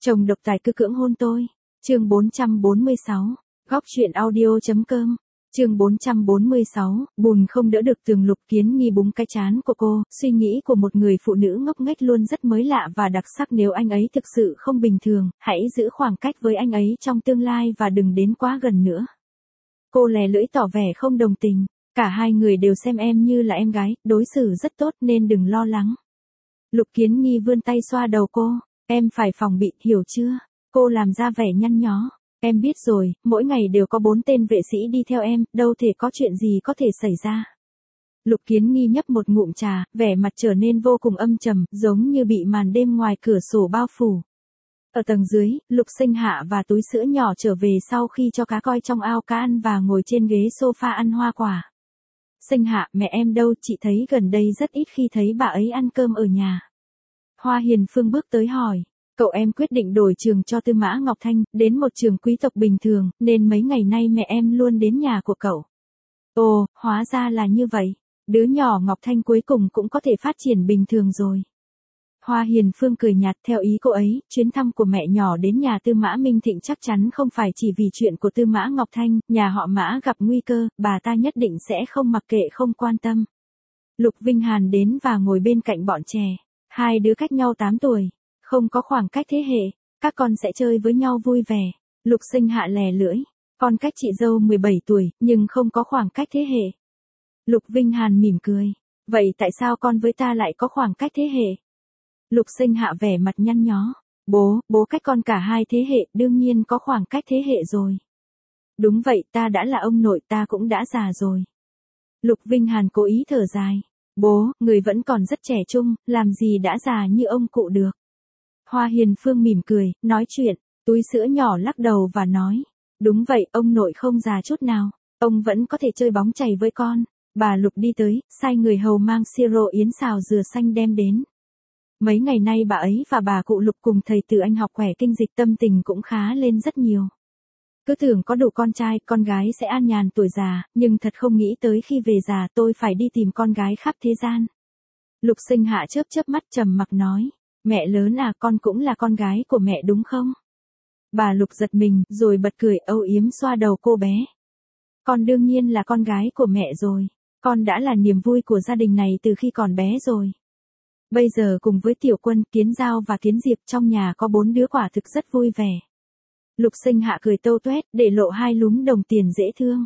Chồng độc tài cứ cưỡng hôn tôi. Chương 446. Góc truyện audio.com. Chương 446, bùn không đỡ được tường. Lục Kiến Nghi búng cái trán của cô, suy nghĩ của một người phụ nữ ngốc nghếch luôn rất mới lạ và đặc sắc. Nếu anh ấy thực sự không bình thường, hãy giữ khoảng cách với anh ấy trong tương lai và đừng đến quá gần nữa. Cô lè lưỡi tỏ vẻ không đồng tình. Cả hai người đều xem em như là em gái, đối xử rất tốt nên đừng lo lắng. Lục Kiến Nghi vươn tay xoa đầu cô. Em phải phòng bị, hiểu chưa? Cô làm ra vẻ nhăn nhó. Em biết rồi, mỗi ngày đều có 4 tên vệ sĩ đi theo em, đâu thể có chuyện gì có thể xảy ra. Lục Kiến Nghi nhấp một ngụm trà, vẻ mặt trở nên vô cùng âm trầm, giống như bị màn đêm ngoài cửa sổ bao phủ. Ở tầng dưới, Lục Sinh Hạ và túi sữa nhỏ trở về sau khi cho cá coi trong ao cá ăn và ngồi trên ghế sofa ăn hoa quả. Sinh Hạ, mẹ em đâu, chị thấy gần đây rất ít khi thấy bà ấy ăn cơm ở nhà. Hoa Hiền Phương bước tới hỏi. Cậu em quyết định đổi trường cho Tư Mã Ngọc Thanh, đến một trường quý tộc bình thường, nên mấy ngày nay mẹ em luôn đến nhà của cậu. Ồ, hóa ra là như vậy. Đứa nhỏ Ngọc Thanh cuối cùng cũng có thể phát triển bình thường rồi. Hoa Hiền Phương cười nhạt. Theo ý cô ấy, chuyến thăm của mẹ nhỏ đến nhà Tư Mã Minh Thịnh chắc chắn không phải chỉ vì chuyện của Tư Mã Ngọc Thanh, nhà họ Mã gặp nguy cơ, bà ta nhất định sẽ không mặc kệ không quan tâm. Lục Vinh Hàn đến và ngồi bên cạnh bọn trẻ. Hai đứa cách nhau 8 tuổi. Không có khoảng cách thế hệ, các con sẽ chơi với nhau vui vẻ. Lục Sinh Hạ lè lưỡi. Con cách chị dâu 17 tuổi, nhưng không có khoảng cách thế hệ. Lục Vinh Hàn mỉm cười. Vậy tại sao con với ta lại có khoảng cách thế hệ? Lục Sinh Hạ vẻ mặt nhăn nhó. Bố cách con cả 2 thế hệ, đương nhiên có khoảng cách thế hệ rồi. Đúng vậy, ta đã là ông nội, ta cũng đã già rồi. Lục Vinh Hàn cố ý thở dài. Bố, người vẫn còn rất trẻ trung, làm gì đã già như ông cụ được. Hoa Hiền Phương mỉm cười, nói chuyện. Túi sữa nhỏ lắc đầu và nói. Đúng vậy, ông nội không già chút nào. Ông vẫn có thể chơi bóng chày với con. Bà Lục đi tới, sai người hầu mang siro yến xào dừa xanh đem đến. Mấy ngày nay bà ấy và bà cụ Lục cùng thầy Từ Anh học khỏe kinh dịch, tâm tình cũng khá lên rất nhiều. Cứ tưởng có đủ con trai, con gái sẽ an nhàn tuổi già, nhưng thật không nghĩ tới khi về già tôi phải đi tìm con gái khắp thế gian. Lục Sinh Hạ chớp chớp mắt trầm mặc nói. Mẹ lớn à, con cũng là con gái của mẹ đúng không? Bà Lục giật mình, rồi bật cười âu yếm xoa đầu cô bé. Con đương nhiên là con gái của mẹ rồi. Con đã là niềm vui của gia đình này từ khi còn bé rồi. Bây giờ cùng với Tiểu Quân, Kiến Giao và Kiến Diệp trong nhà có 4 đứa quả thực rất vui vẻ. Lục Sinh Hạ cười tâu tuét, để lộ 2 lúm đồng tiền dễ thương.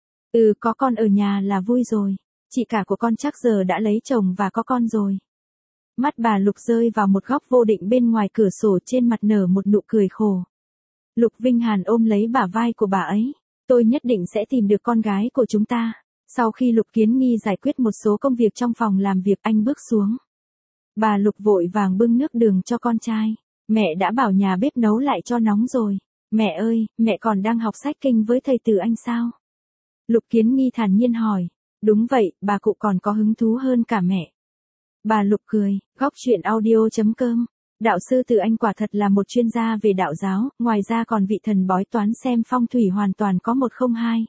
Có con ở nhà là vui rồi. Chị cả của con chắc giờ đã lấy chồng và có con rồi. Mắt bà Lục rơi vào một góc vô định bên ngoài cửa sổ, trên mặt nở một nụ cười khổ. Lục Vinh Hàn ôm lấy bả vai của bà ấy. Tôi nhất định sẽ tìm được con gái của chúng ta. Sau khi Lục Kiến Nghi giải quyết một số công việc trong phòng làm việc, anh bước xuống. Bà Lục vội vàng bưng nước đường cho con trai. Mẹ đã bảo nhà bếp nấu lại cho nóng rồi. Mẹ ơi, mẹ còn đang học sách kinh với thầy Từ Anh sao? Lục Kiến Nghi thản nhiên hỏi. Đúng vậy, bà cụ còn có hứng thú hơn cả mẹ. Bà Lục cười. Góc truyện audio.com. Đạo sư Từ Anh quả thật là một chuyên gia về đạo giáo, ngoài ra còn vị thần bói toán xem phong thủy hoàn toàn có 102.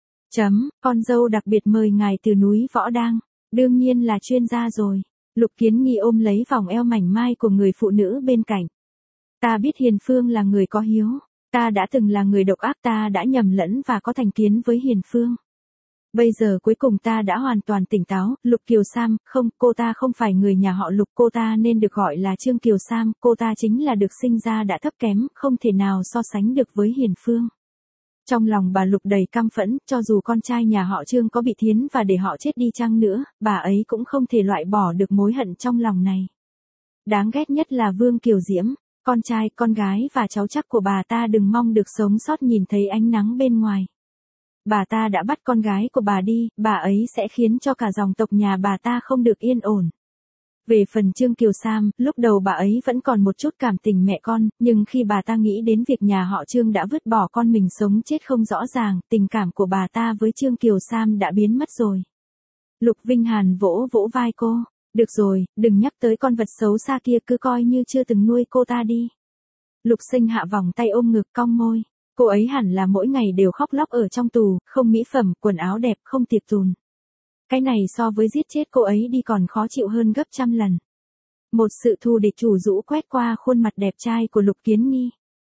Con dâu đặc biệt mời ngài từ núi Võ Đang. Đương nhiên là chuyên gia rồi. Lục Kiến Nghi ôm lấy vòng eo mảnh mai của người phụ nữ bên cạnh. Ta biết Hiền Phương là người có hiếu. Ta đã từng là người độc ác, ta đã nhầm lẫn và có thành kiến với Hiền Phương. Bây giờ cuối cùng ta đã hoàn toàn tỉnh táo. Lục Kiều Sam, không, cô ta không phải người nhà họ Lục, cô ta nên được gọi là Trương Kiều Sam, cô ta chính là được sinh ra đã thấp kém, không thể nào so sánh được với Hiền Phương. Trong lòng bà Lục đầy căm phẫn, cho dù con trai nhà họ Trương có bị thiến và để họ chết đi chăng nữa, bà ấy cũng không thể loại bỏ được mối hận trong lòng này. Đáng ghét nhất là Vương Kiều Diễm, con trai, con gái và cháu chắc của bà ta đừng mong được sống sót nhìn thấy ánh nắng bên ngoài. Bà ta đã bắt con gái của bà đi, bà ấy sẽ khiến cho cả dòng tộc nhà bà ta không được yên ổn. Về phần Trương Kiều Sam, lúc đầu bà ấy vẫn còn một chút cảm tình mẹ con, nhưng khi bà ta nghĩ đến việc nhà họ Trương đã vứt bỏ con mình sống chết không rõ ràng, tình cảm của bà ta với Trương Kiều Sam đã biến mất rồi. Lục Vinh Hàn vỗ vỗ vai cô. Được rồi, đừng nhắc tới con vật xấu xa kia, cứ coi như chưa từng nuôi cô ta đi. Lục Sinh Hạ vòng tay ôm ngực cong môi. Cô ấy hẳn là mỗi ngày đều khóc lóc ở trong tù, không mỹ phẩm, quần áo đẹp, không tiệc tùng. Cái này so với giết chết cô ấy đi còn khó chịu hơn gấp trăm lần. Một sự thù địch ủ rũ quét qua khuôn mặt đẹp trai của Lục Kiến Nghi.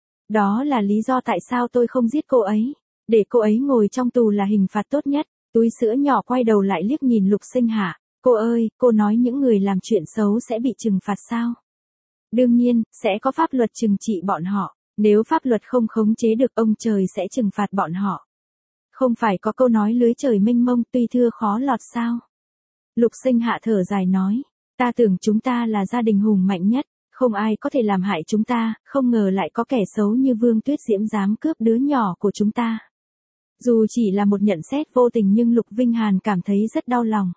Đó là lý do tại sao tôi không giết cô ấy. Để cô ấy ngồi trong tù là hình phạt tốt nhất. Túi sữa nhỏ quay đầu lại liếc nhìn Lục Sinh Hạ. Cô ơi, cô nói những người làm chuyện xấu sẽ bị trừng phạt sao? Đương nhiên, sẽ có pháp luật trừng trị bọn họ. Nếu pháp luật không khống chế được ông trời sẽ trừng phạt bọn họ. Không phải có câu nói lưới trời mênh mông tuy thưa khó lọt sao? Lục Sinh Hạ thở dài nói. Ta tưởng chúng ta là gia đình hùng mạnh nhất. Không ai có thể làm hại chúng ta, không ngờ lại có kẻ xấu như Vương Tuyết Diễm dám cướp đứa nhỏ của chúng ta. Dù chỉ là một nhận xét vô tình nhưng Lục Vinh Hàn cảm thấy rất đau lòng.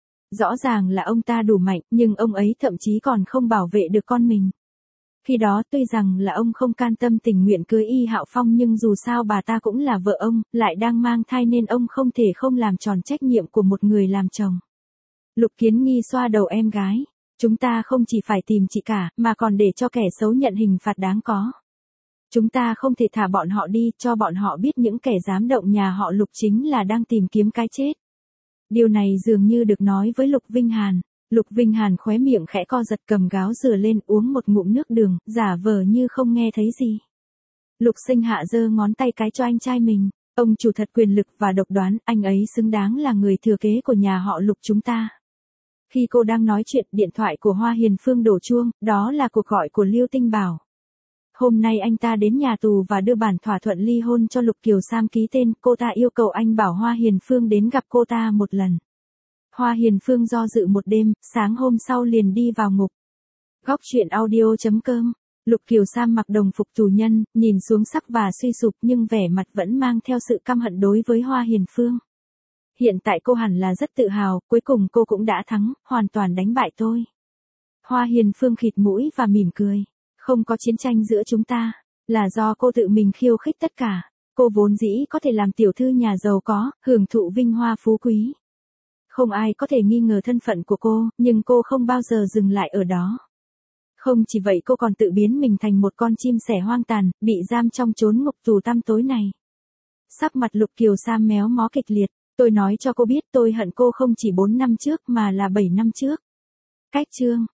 Rõ ràng là ông ta đủ mạnh, nhưng ông ấy thậm chí còn không bảo vệ được con mình. Khi đó tuy rằng là ông không can tâm tình nguyện cưới Y Hạo Phong nhưng dù sao bà ta cũng là vợ ông, lại đang mang thai nên ông không thể không làm tròn trách nhiệm của một người làm chồng. Lục Kiến Nghi xoa đầu em gái. Chúng ta không chỉ phải tìm chị cả, mà còn để cho kẻ xấu nhận hình phạt đáng có. Chúng ta không thể thả bọn họ đi, cho bọn họ biết những kẻ dám động nhà họ Lục chính là đang tìm kiếm cái chết. Điều này dường như được nói với Lục Vinh Hàn. Lục Vinh Hàn khóe miệng khẽ co giật cầm gáo dừa lên uống một ngụm nước đường, giả vờ như không nghe thấy gì. Lục Sinh Hạ giơ ngón tay cái cho anh trai mình. Ông chủ thật quyền lực và độc đoán, anh ấy xứng đáng là người thừa kế của nhà họ Lục chúng ta. Khi cô đang nói chuyện, điện thoại của Hoa Hiền Phương đổ chuông, đó là cuộc gọi của Liêu Tinh Bảo. Hôm nay anh ta đến nhà tù và đưa bản thỏa thuận ly hôn cho Lục Kiều Sam ký tên, cô ta yêu cầu anh bảo Hoa Hiền Phương đến gặp cô ta một lần. Hoa Hiền Phương do dự một đêm, sáng hôm sau liền đi vào ngục. Góc truyện audio.com. Lục Kiều Sam mặc đồng phục tù nhân, nhìn xuống sắc và suy sụp nhưng vẻ mặt vẫn mang theo sự căm hận đối với Hoa Hiền Phương. Hiện tại cô hẳn là rất tự hào, cuối cùng cô cũng đã thắng, hoàn toàn đánh bại tôi. Hoa Hiền Phương khịt mũi và mỉm cười. Không có chiến tranh giữa chúng ta, là do cô tự mình khiêu khích tất cả. Cô vốn dĩ có thể làm tiểu thư nhà giàu có, hưởng thụ vinh hoa phú quý. Không ai có thể nghi ngờ thân phận của cô, nhưng cô không bao giờ dừng lại ở đó. Không chỉ vậy cô còn tự biến mình thành một con chim sẻ hoang tàn, bị giam trong chốn ngục tù tăm tối này. Sắc mặt Lục Kiều Sam méo mó kịch liệt. Tôi nói cho cô biết tôi hận cô không chỉ 4 năm trước mà là 7 năm trước. Cách chương.